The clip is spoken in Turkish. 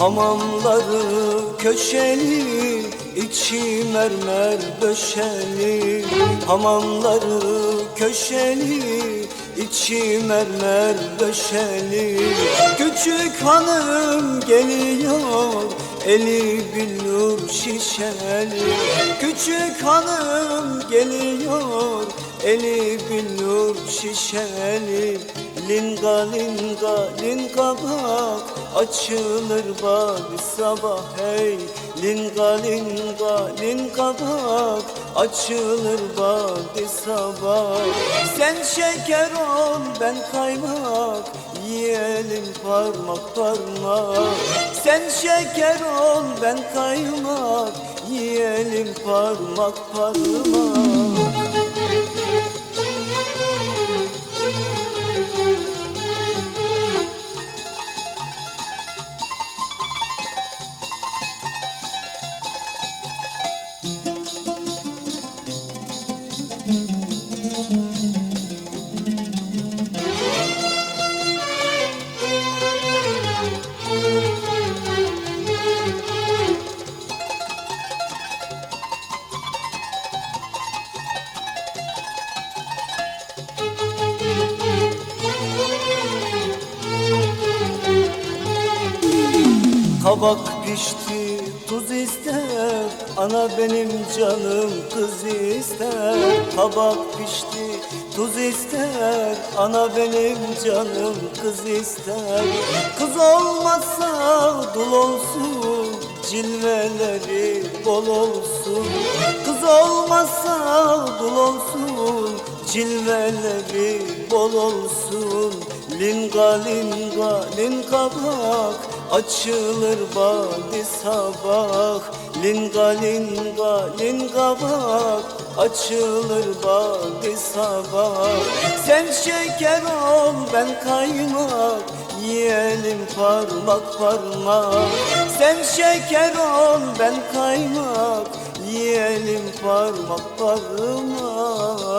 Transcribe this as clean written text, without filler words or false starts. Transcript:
Hamamları köşeli, içi mermer döşeli. Hamamları köşeli, içi mermer döşeli. Küçük hanım geliyor, eli billur şişeli. Küçük hanım geliyor, eli billur şişeli. Linga linga linga bak, açılır bak sabah hey. Linga linga linga bak, açılır bak sabah. Sen şeker ol ben kaymak, yiyelim parmak parmak. Sen şeker ol ben kaymak, yiyelim parmak parmak. Kabak pişti, tuz ister, ana benim canım kız ister. Kabak pişti, tuz ister, ana benim canım kız ister. Kız olmazsa dul olsun, cilveleri bol olsun. Kız olmazsa dul olsun, cilveleri bol olsun. Linga linga linga bak, açılır badi sabah. Linga linga linga bak, açılır badi sabah. Sen şeker ol ben kaymak, yiyelim parmak parmak. Sen şeker ol ben kaymak, yiyelim parmak parmak.